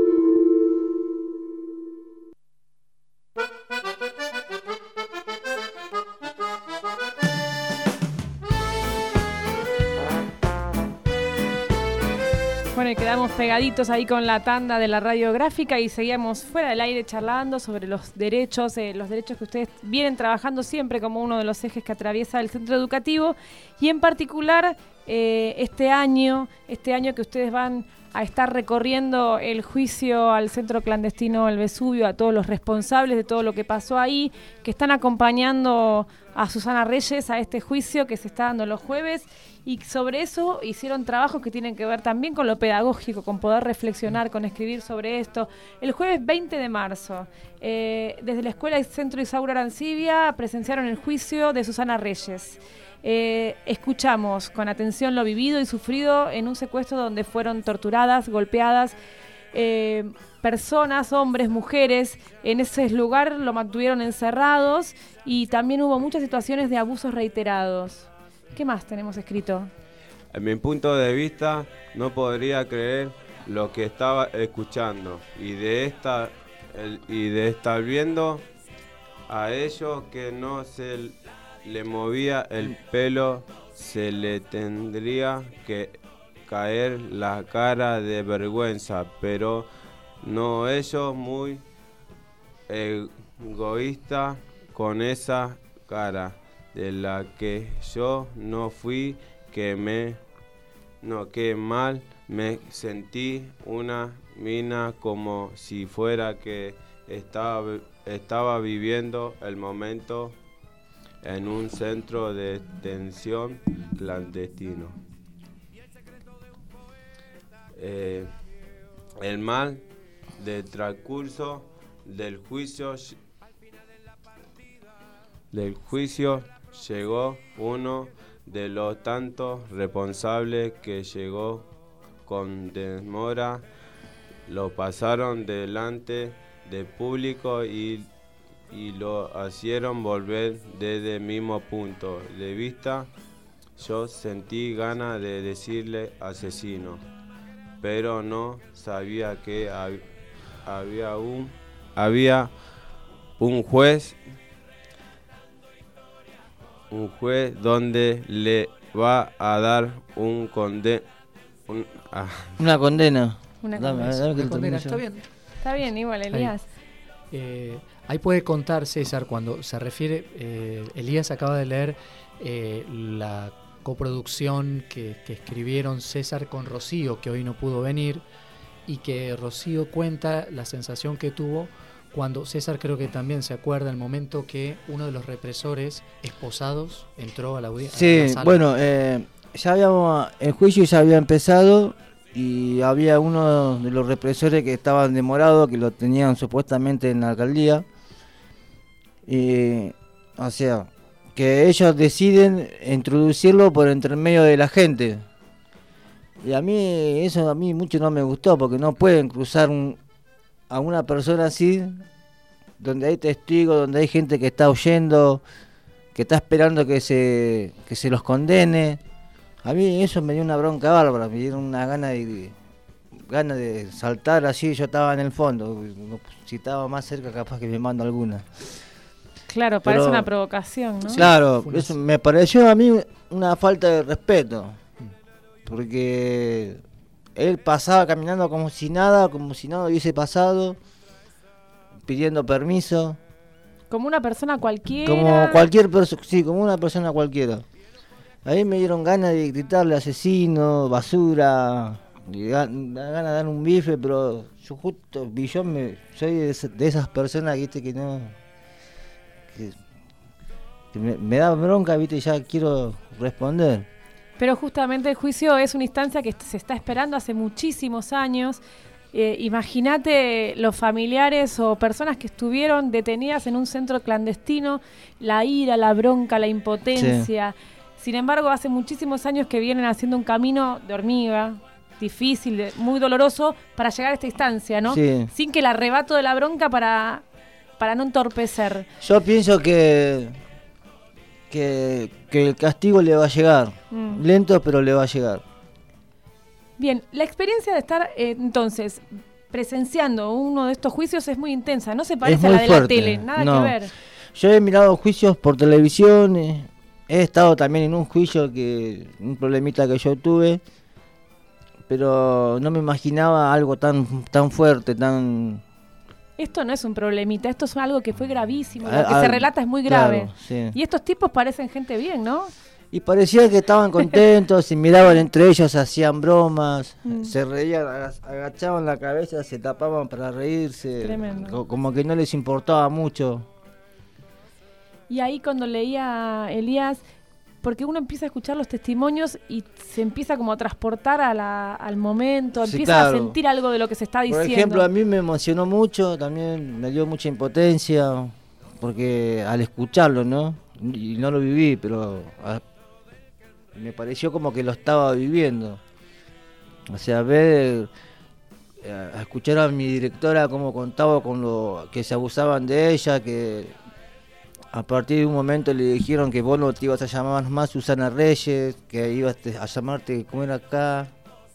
Bueno, y quedamos pegaditos ahí con la tanda de la Radiográfica y seguíamos fuera del aire charlando sobre los derechos que ustedes vienen trabajando siempre como uno de los ejes que atraviesa el centro educativo, y en particular este año que ustedes van a estar recorriendo el juicio al centro clandestino El Vesubio, a todos los responsables de todo lo que pasó ahí, que están acompañando a Susana Reyes a este juicio que se está dando los jueves. Y sobre eso hicieron trabajos que tienen que ver también con lo pedagógico, con poder reflexionar, con escribir sobre esto. El jueves 20 de marzo, desde la Escuela y Centro Isauro Arancibia, presenciaron el juicio de Susana Reyes. Escuchamos con atención lo vivido y sufrido en un secuestro donde fueron torturadas, golpeadas, personas, hombres, mujeres. En ese lugar lo mantuvieron encerrados y también hubo muchas situaciones de abusos reiterados. ¿Qué más tenemos escrito? En mi punto de vista, no podría creer lo que estaba escuchando y de estar viendo a ellos que no se le movía el pelo, se le tendría que caer la cara de vergüenza, pero no, ellos muy egoísta con esa cara de la que yo no fui, que mal me sentí una mina, como si fuera que estaba viviendo el momento en un centro de detención clandestino. El mal del transcurso del juicio llegó uno de los tantos responsables que llegó con demora. Lo pasaron delante del público y lo hicieron volver desde el mismo punto de vista. Yo sentí ganas de decirle asesino, pero no sabía que había un juez donde le va a dar una condena. Una condena. Está bien. Está bien, igual, Elías. Ahí puede contar César cuando se refiere, Elías acaba de leer la coproducción que escribieron César con Rocío, que hoy no pudo venir, y que Rocío cuenta la sensación que tuvo cuando César, creo que también se acuerda el momento que uno de los represores esposados entró a la audiencia. Sí, bueno, el juicio ya había empezado y había uno de los represores que estaban demorados, que lo tenían supuestamente en la alcaldía. O sea, que ellos deciden introducirlo por entre medio de la gente. Y a mí eso mucho no me gustó, porque no pueden cruzar a una persona así, donde hay testigos, donde hay gente que está oyendo, que está esperando que se los condene. A mí eso me dio una bronca bárbara, me dieron una gana de saltar así, yo estaba en el fondo, si estaba más cerca capaz que me mando alguna. Claro, parece una provocación, ¿no? Claro, eso me pareció a mí una falta de respeto, porque él pasaba caminando como si nada hubiese pasado, pidiendo permiso. Como una persona cualquiera. Como cualquier persona, sí, como una persona cualquiera. Ahí me dieron ganas de gritarle asesino, basura, ganas de dar un bife, pero yo soy de esas personas, viste, que no... que me da bronca, viste, y ya quiero responder. Pero justamente el juicio es una instancia que se está esperando hace muchísimos años. Imagínate los familiares o personas que estuvieron detenidas en un centro clandestino, la ira, la bronca, la impotencia. Sí. Sin embargo, hace muchísimos años que vienen haciendo un camino de hormiga, difícil, muy doloroso, para llegar a esta instancia, ¿no? Sí. Sin que el arrebato de la bronca para no entorpecer. Yo pienso que el castigo le va a llegar, lento, pero le va a llegar. Bien, la experiencia de estar entonces presenciando uno de estos juicios es muy intensa, no se parece a la de la tele, nada que ver. Yo he mirado juicios por televisión, he estado también en un juicio un problemita que yo tuve, pero no me imaginaba algo tan fuerte, tan... Esto no es un problemita, esto es algo que fue gravísimo, lo que se relata es muy grave. Claro, sí. Y estos tipos parecen gente bien, ¿no? Y parecía que estaban contentos, se miraban entre ellos, hacían bromas, se reían, agachaban la cabeza, se tapaban para reírse. Tremendo. Como que no les importaba mucho. Y ahí cuando leía Elías, porque uno empieza a escuchar los testimonios y se empieza como a transportar al momento, Sí, empieza claro. a sentir algo de lo que se está diciendo. Por ejemplo, a mí me emocionó mucho, también me dio mucha impotencia, porque al escucharlo, ¿no? Y no lo viví, pero me pareció como que lo estaba viviendo. O sea, a escuchar a mi directora cómo contaba con lo que se abusaban de ella, que a partir de un momento le dijeron que vos no te ibas a llamar más Susana Reyes, que ibas a llamarte, ¿cómo era acá?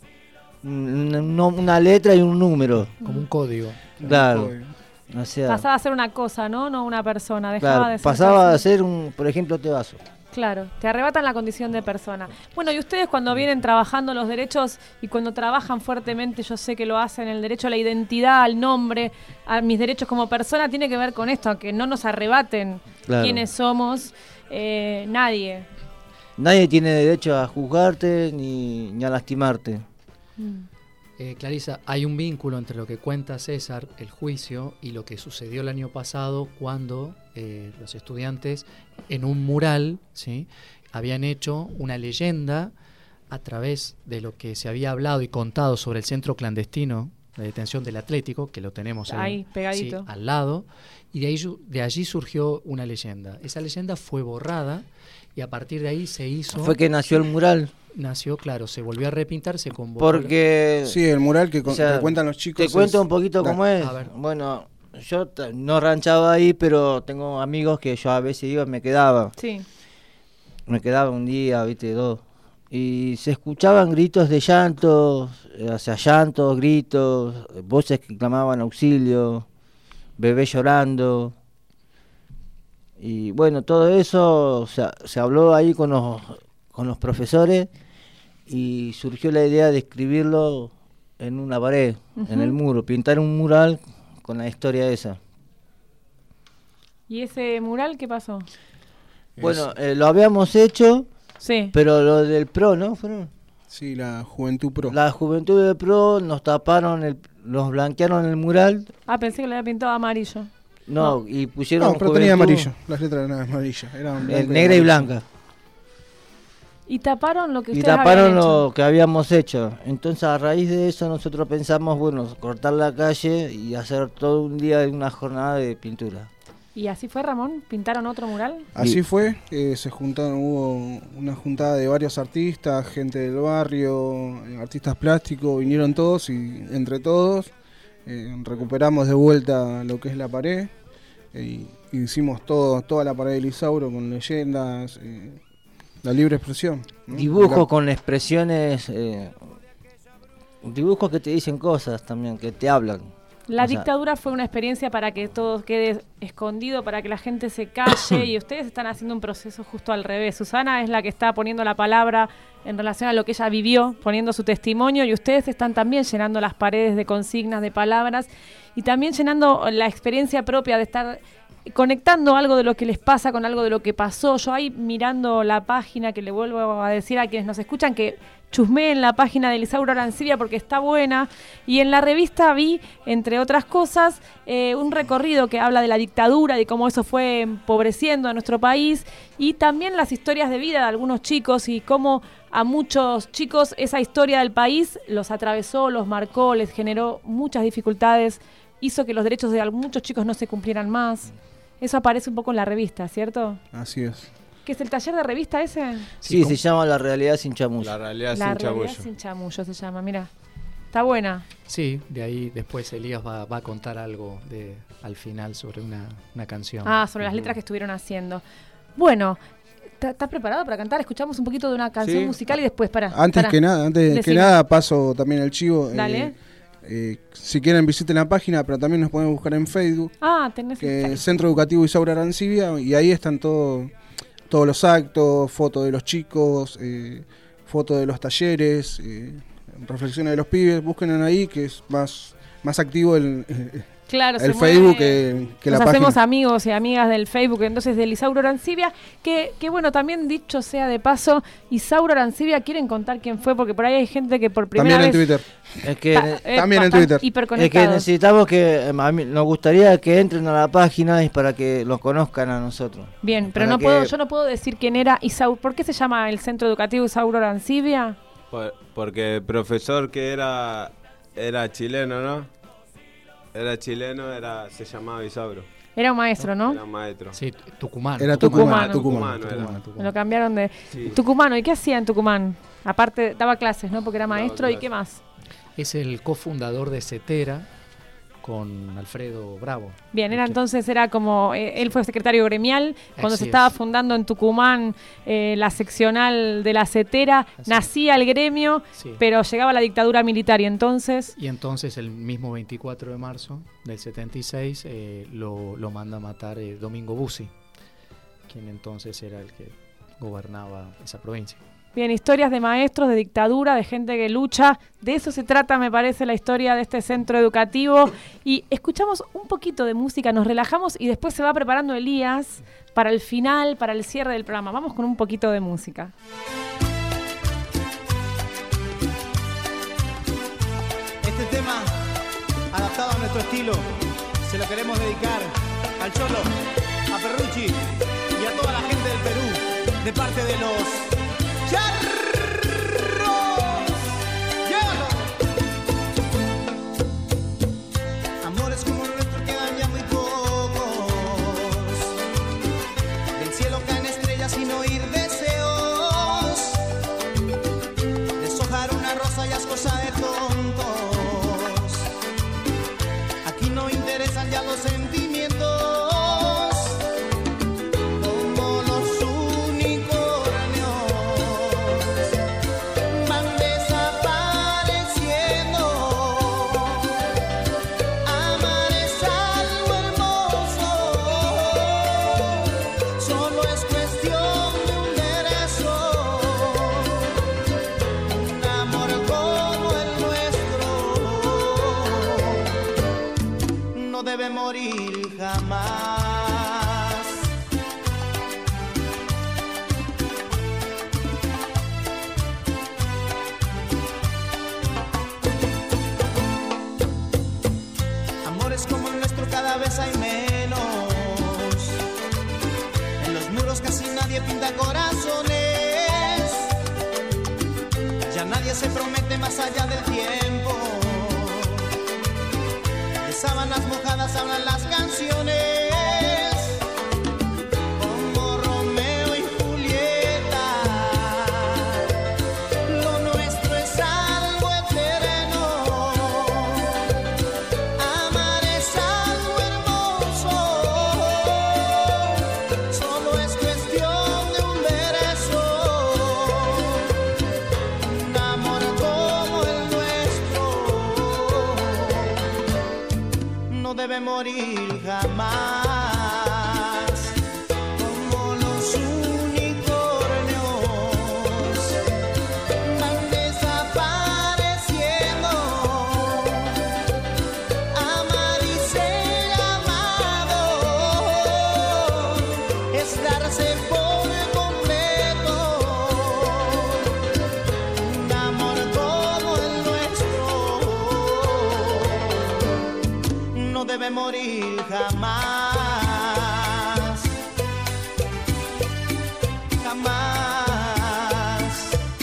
Una letra y un número. Como un código. Claro. O sea, pasaba a ser una cosa, ¿no? No una persona. Dejaba claro, de ser pasaba persona. a ser, por ejemplo, Tebaso. Claro, te arrebatan la condición de persona. Bueno, y ustedes cuando vienen trabajando los derechos y cuando trabajan fuertemente, yo sé que lo hacen, el derecho a la identidad, al nombre, a mis derechos como persona, tiene que ver con esto, a que no nos arrebaten quiénes somos, nadie. Nadie tiene derecho a juzgarte ni a lastimarte. Clarisa, hay un vínculo entre lo que cuenta César, el juicio, y lo que sucedió el año pasado cuando los estudiantes en un mural, ¿sí?, habían hecho una leyenda a través de lo que se había hablado y contado sobre el centro clandestino de detención del Atlético, que lo tenemos ahí pegadito, sí, al lado, y de allí surgió una leyenda. Esa leyenda fue borrada y a partir de ahí se hizo... Fue que nació el mural. Nació, claro, se volvió a repintar, se convocó. Porque... Sí, el mural que cuentan los chicos. Te cuento un poquito cómo es. A ver. Bueno, yo no ranchaba ahí, pero tengo amigos que yo a veces iba y me quedaba. Sí. Me quedaba un día, viste, dos. Y se escuchaban gritos de llantos, gritos, voces que clamaban auxilio, bebés llorando. Y bueno, todo eso se habló ahí con los profesores y surgió la idea de escribirlo en una pared, en el muro, pintar un mural con la historia esa. ¿Y ese mural qué pasó? Bueno, lo habíamos hecho, sí, pero lo del PRO, ¿no? Sí, la Juventud Pro. La Juventud del PRO nos taparon, nos blanquearon el mural. Ah, pensé que lo había pintado amarillo. No, y pusieron... No, pero tenía amarillo, las letras eran amarillas, eran negra y blanca. Y taparon lo que ustedes taparon habían hecho. Lo que habíamos hecho. Entonces, a raíz de eso, nosotros pensamos, bueno, cortar la calle y hacer todo un día una jornada de pintura. ¿Y así fue, Ramón? ¿Pintaron otro mural? Así fue, se juntaron, hubo una juntada de varios artistas, gente del barrio, artistas plásticos, vinieron todos y entre todos recuperamos de vuelta lo que es la pared y hicimos toda la pared de Lisauro con leyendas, La libre expresión. ¿no? Dibujos con expresiones, dibujos que te dicen cosas también, que te hablan. La dictadura fue una experiencia para que todo quede escondido, para que la gente se calle y ustedes están haciendo un proceso justo al revés. Susana es la que está poniendo la palabra en relación a lo que ella vivió, poniendo su testimonio, y ustedes están también llenando las paredes de consignas, de palabras, y también llenando la experiencia propia de estar conectando algo de lo que les pasa con algo de lo que pasó. Yo ahí mirando la página, que le vuelvo a decir a quienes nos escuchan que chusmeen la página de Isaura Arancibia porque está buena, y en la revista vi, entre otras cosas, un recorrido que habla de la dictadura, de cómo eso fue empobreciendo a nuestro país, y también las historias de vida de algunos chicos y cómo a muchos chicos esa historia del país los atravesó, los marcó, les generó muchas dificultades, hizo que los derechos de muchos chicos no se cumplieran más. Eso aparece un poco en la revista, ¿cierto? Así es. ¿Qué es el taller de revista ese? Sí, se llama La Realidad Sin Chamullo. La Realidad Sin Chamullo se llama, mira. Está buena. Sí, de ahí después Elías va a contar algo al final sobre una canción. Sobre las letras que estuvieron haciendo. Bueno, ¿estás preparado para cantar? Escuchamos un poquito de una canción musical y después Antes que nada paso también el chivo. Dale. Si quieren visiten la página, pero también nos pueden buscar en Facebook. Tenés que Centro Educativo Isaura Arancibia, y ahí están todos los actos, fotos de los chicos, fotos de los talleres, reflexiones de los pibes. Busquen ahí, que es más activo el Facebook que la página. Nos hacemos amigos y amigas del Facebook, entonces, de Isaura Arancibia, que bueno, también dicho sea de paso, Isaura Arancibia, ¿quieren contar quién fue? Porque por ahí hay gente que por primera vez... También en Twitter. También en Twitter. Es que necesitamos nos gustaría que entren a la página y para que los conozcan a nosotros. Bien, pero yo no puedo decir quién era Isaura. ¿Por qué se llama el Centro Educativo Isaura Arancibia? Porque el profesor que era chileno, ¿no? Era chileno, se llamaba Isauro. Era un maestro, ¿no? Era un maestro. Sí, tucumano. Era tucumano. Me lo cambiaron de... Sí. Tucumano, ¿y qué hacía en Tucumán? Aparte, daba clases, ¿no? Porque era maestro, ¿y qué más? Es el cofundador de CETERA con Alfredo Bravo. Bien, era como, él fue secretario gremial cuando se estaba fundando en Tucumán la seccional de la CETERA, nacía el gremio, pero llegaba la dictadura militar y entonces... Y entonces el mismo 24 de marzo del 76 lo manda a matar Domingo Bussi, quien entonces era el que gobernaba esa provincia. Bien, historias de maestros, de dictadura, de gente que lucha. De eso se trata, me parece, la historia de este centro educativo. Y escuchamos un poquito de música, nos relajamos y después se va preparando Elías para el final, para el cierre del programa. Vamos con un poquito de música. Este tema, adaptado a nuestro estilo, se lo queremos dedicar al Cholo, a Ferrucci y a toda la gente del Perú, de parte de los... Amores como el nuestro quedan ya muy pocos. Del cielo caen estrellas sin oír deseos. Deshojar una rosa ya es cosa de tontos. Aquí no interesan ya los sentimientos. Debe morir jamás. Amores como el nuestro cada vez hay menos. En los muros casi nadie pinta corazones. Ya nadie se promete más allá del tiempo. Sábanas mojadas hablan las canciones, como Romeo y Julieta. Lo nuestro es algo eterno. Amar es algo hermoso. Solo es cuestión de un beso. morir jamás. Como los unicornios van desapareciendo. Amar y ser amado es darse por completo. Un amor como el nuestro no debe morir jamás, jamás.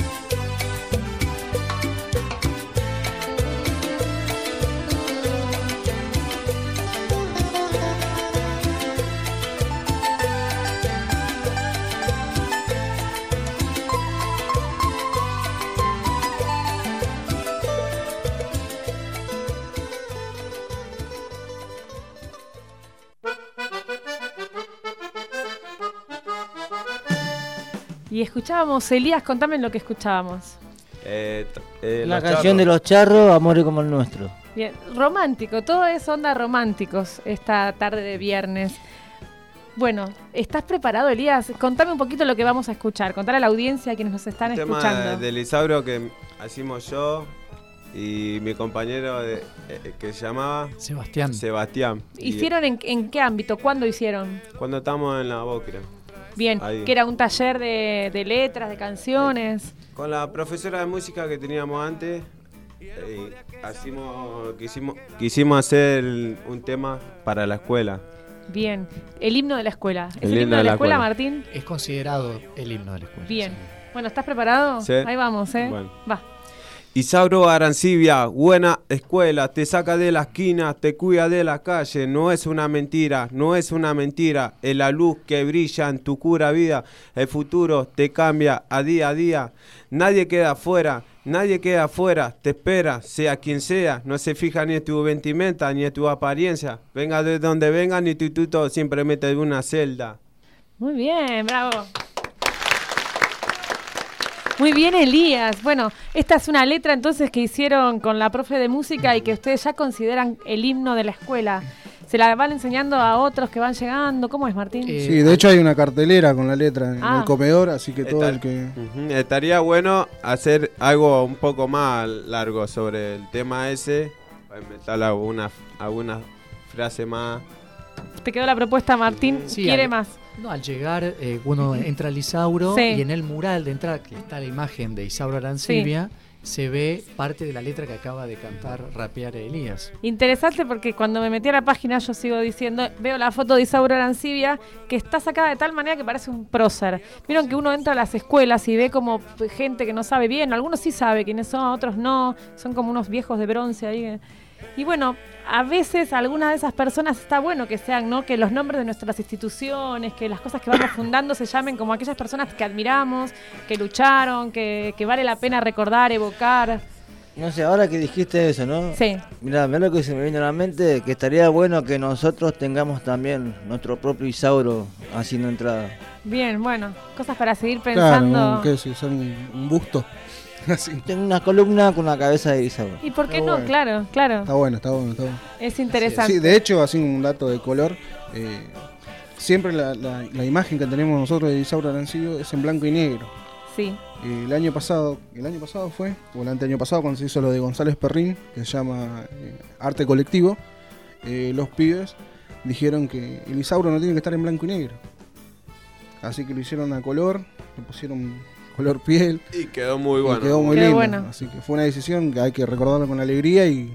Y escuchábamos, Elías, contame lo que escuchábamos. La canción de los charros, Amores como el nuestro. Bien, romántico, todo es onda románticos esta tarde de viernes. Bueno, ¿estás preparado, Elías? Contame un poquito lo que vamos a escuchar, contale a la audiencia, a quienes nos están escuchando. Tema del Isauro que hicimos yo y mi compañero que se llamaba Sebastián. ¿Hicieron en qué ámbito? ¿Cuándo hicieron? Cuando estábamos en la Bocra. Bien, Ahí. que era un taller de letras, de canciones. Con la profesora de música que teníamos antes, quisimos hacer un tema para la escuela. Bien, el himno de la escuela. ¿Es El el himno de la escuela, Martín? Es considerado el himno de la escuela. Bien. Bueno, ¿estás preparado? Sí. Ahí vamos, Bueno. Va. Isauro Arancibia, buena escuela, te saca de la esquina, te cuida de la calle, no es una mentira, no es una mentira, es la luz que brilla en tu cura vida, el futuro te cambia a día, nadie queda afuera, te espera, sea quien sea, no se fija ni en tu vestimenta, ni en tu apariencia, venga de donde venga, ni tu instituto siempre mete en una celda. Muy bien, bravo. Muy bien, Elías. Bueno, esta es una letra entonces que hicieron con la profe de música y que ustedes ya consideran el himno de la escuela. ¿Se la van enseñando a otros que van llegando? ¿Cómo es, Martín? Sí, de hecho hay una cartelera con la letra en el comedor, así que todo el que... Estaría bueno hacer algo un poco más largo sobre el tema ese, para inventar alguna frase más. ¿Te quedó la propuesta, Martín? Sí, ¿Quiere más? No, al llegar uno entra al Isauro Sí. y en el mural de entrada, que está la imagen de Isauro Arancibia, se ve parte de la letra que acaba de cantar, rapear Elías. Interesante porque cuando me metí a la página yo sigo diciendo, veo la foto de Isauro Arancibia que está sacada de tal manera que parece un prócer. Vieron que uno entra a las escuelas y ve como gente que no sabe bien, algunos sí sabe quiénes son, otros no, son como unos viejos de bronce ahí. Y bueno, a veces algunas de esas personas está bueno que sean, ¿no? Que los nombres de nuestras instituciones, que las cosas que vamos fundando se llamen como aquellas personas que admiramos, que lucharon, que vale la pena recordar, evocar. No sé, ahora que dijiste eso, ¿no? Sí. Mirá lo que se me viene a la mente, que estaría bueno que nosotros tengamos también nuestro propio Isauro haciendo entrada. Bien, bueno, cosas para seguir pensando. Claro, ¿qué es? ¿Son un busto? Tengo una columna con la cabeza de Isauro. ¿Y por qué Está no? bueno. Claro. Está bueno. Es interesante. Sí, de hecho, así un dato de color, siempre la imagen que tenemos nosotros de Isauro Arancibia es en blanco y negro. Sí. El año pasado fue, o el anteaño pasado, cuando se hizo lo de González Perrín, que se llama Arte Colectivo, los pibes dijeron que el Isauro no tiene que estar en blanco y negro. Así que lo hicieron a color, le pusieron color piel. Y quedó muy bueno. Quedó muy lindo. Así que fue una decisión que hay que recordarlo con alegría y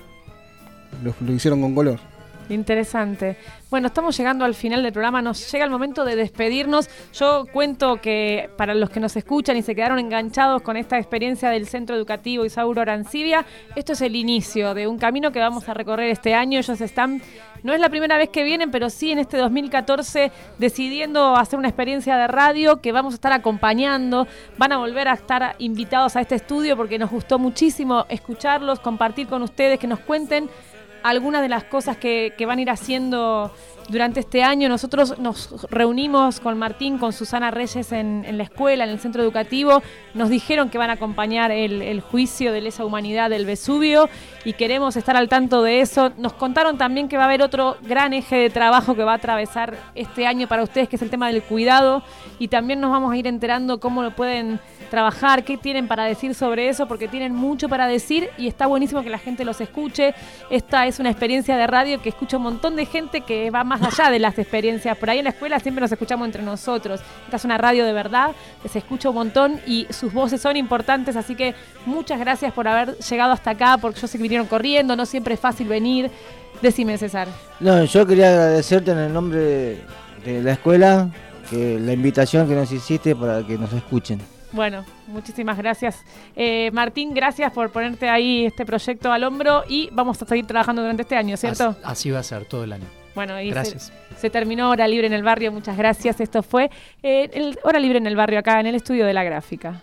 lo hicieron con color. Interesante. Bueno, estamos llegando al final del programa, nos llega el momento de despedirnos. Yo cuento que para los que nos escuchan y se quedaron enganchados con esta experiencia del Centro Educativo Isauro Arancibia, esto es el inicio de un camino que vamos a recorrer este año. Ellos están, no es la primera vez que vienen, pero sí en este 2014 decidiendo hacer una experiencia de radio que vamos a estar acompañando. Van a volver a estar invitados a este estudio porque nos gustó muchísimo escucharlos, compartir con ustedes, que nos cuenten algunas de las cosas que van a ir haciendo durante este año. Nosotros nos reunimos con Martín, con Susana Reyes en la escuela, en el centro educativo. Nos dijeron que van a acompañar el juicio de lesa humanidad del Vesubio y queremos estar al tanto de eso. Nos contaron también que va a haber otro gran eje de trabajo que va a atravesar este año para ustedes, que es el tema del cuidado, y también nos vamos a ir enterando cómo lo pueden trabajar, qué tienen para decir sobre eso, porque tienen mucho para decir y está buenísimo que la gente los escuche. Esta es una experiencia de radio que escucha un montón de gente que va más allá de las experiencias. Por ahí en la escuela siempre nos escuchamos entre nosotros. Esta es una radio de verdad que se escucha un montón y sus voces son importantes, así que muchas gracias por haber llegado hasta acá, porque yo sé que vinieron corriendo, no siempre es fácil venir. Decime, César. No, yo quería agradecerte en el nombre de la escuela que la invitación que nos hiciste para que nos escuchen. Bueno, muchísimas gracias. Martín, gracias por ponerte ahí este proyecto al hombro y vamos a seguir trabajando durante este año, ¿cierto? Así va a ser todo el año. Bueno, y gracias. Se terminó Hora Libre en el Barrio, muchas gracias. Esto fue el Hora Libre en el Barrio, acá en el estudio de La Gráfica.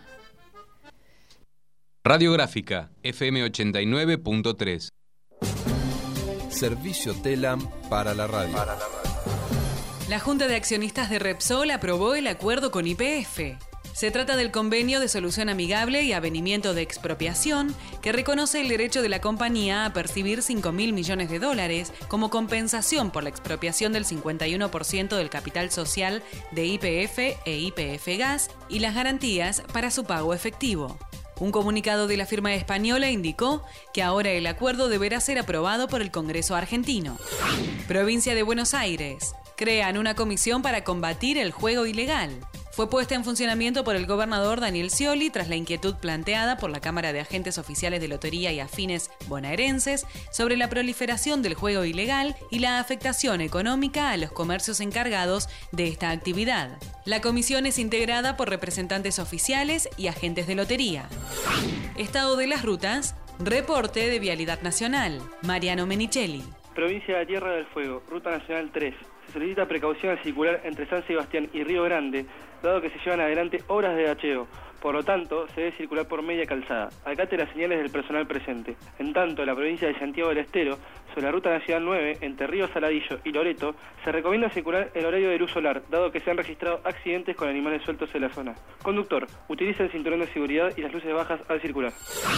Radiográfica, FM 89.3. Servicio TELAM para la radio. La Junta de Accionistas de Repsol aprobó el acuerdo con YPF. Se trata del convenio de solución amigable y avenimiento de expropiación que reconoce el derecho de la compañía a percibir $5.000 millones como compensación por la expropiación del 51% del capital social de YPF e YPF Gas y las garantías para su pago efectivo. Un comunicado de la firma española indicó que ahora el acuerdo deberá ser aprobado por el Congreso argentino. Provincia de Buenos Aires. Crean una comisión para combatir el juego ilegal. Fue puesta en funcionamiento por el gobernador Daniel Scioli tras la inquietud planteada por la Cámara de Agentes Oficiales de Lotería y Afines bonaerenses sobre la proliferación del juego ilegal y la afectación económica a los comercios encargados de esta actividad. La comisión es integrada por representantes oficiales y agentes de lotería. Estado de las rutas, reporte de Vialidad Nacional, Mariano Menicelli. Provincia de Tierra del Fuego, Ruta Nacional 3. Se solicita precaución al circular entre San Sebastián y Río Grande, dado que se llevan adelante obras de bacheo. Por lo tanto, se debe circular por media calzada. Acate las señales del personal presente. En tanto, en la provincia de Santiago del Estero, sobre la Ruta Nacional 9, entre Río Saladillo y Loreto, se recomienda circular en horario de luz solar, dado que se han registrado accidentes con animales sueltos en la zona. Conductor, utiliza el cinturón de seguridad y las luces bajas al circular.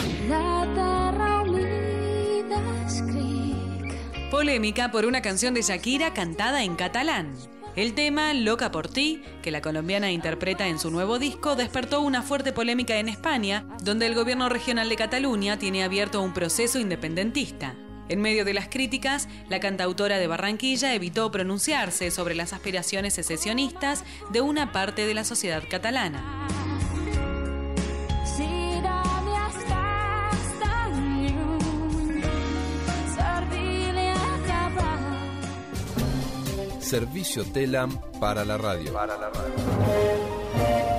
Polémica por una canción de Shakira cantada en catalán. El tema Loca por ti, que la colombiana interpreta en su nuevo disco, despertó una fuerte polémica en España, donde el gobierno regional de Cataluña tiene abierto un proceso independentista. En medio de las críticas, la cantautora de Barranquilla evitó pronunciarse sobre las aspiraciones secesionistas de una parte de la sociedad catalana. Servicio TELAM para la radio.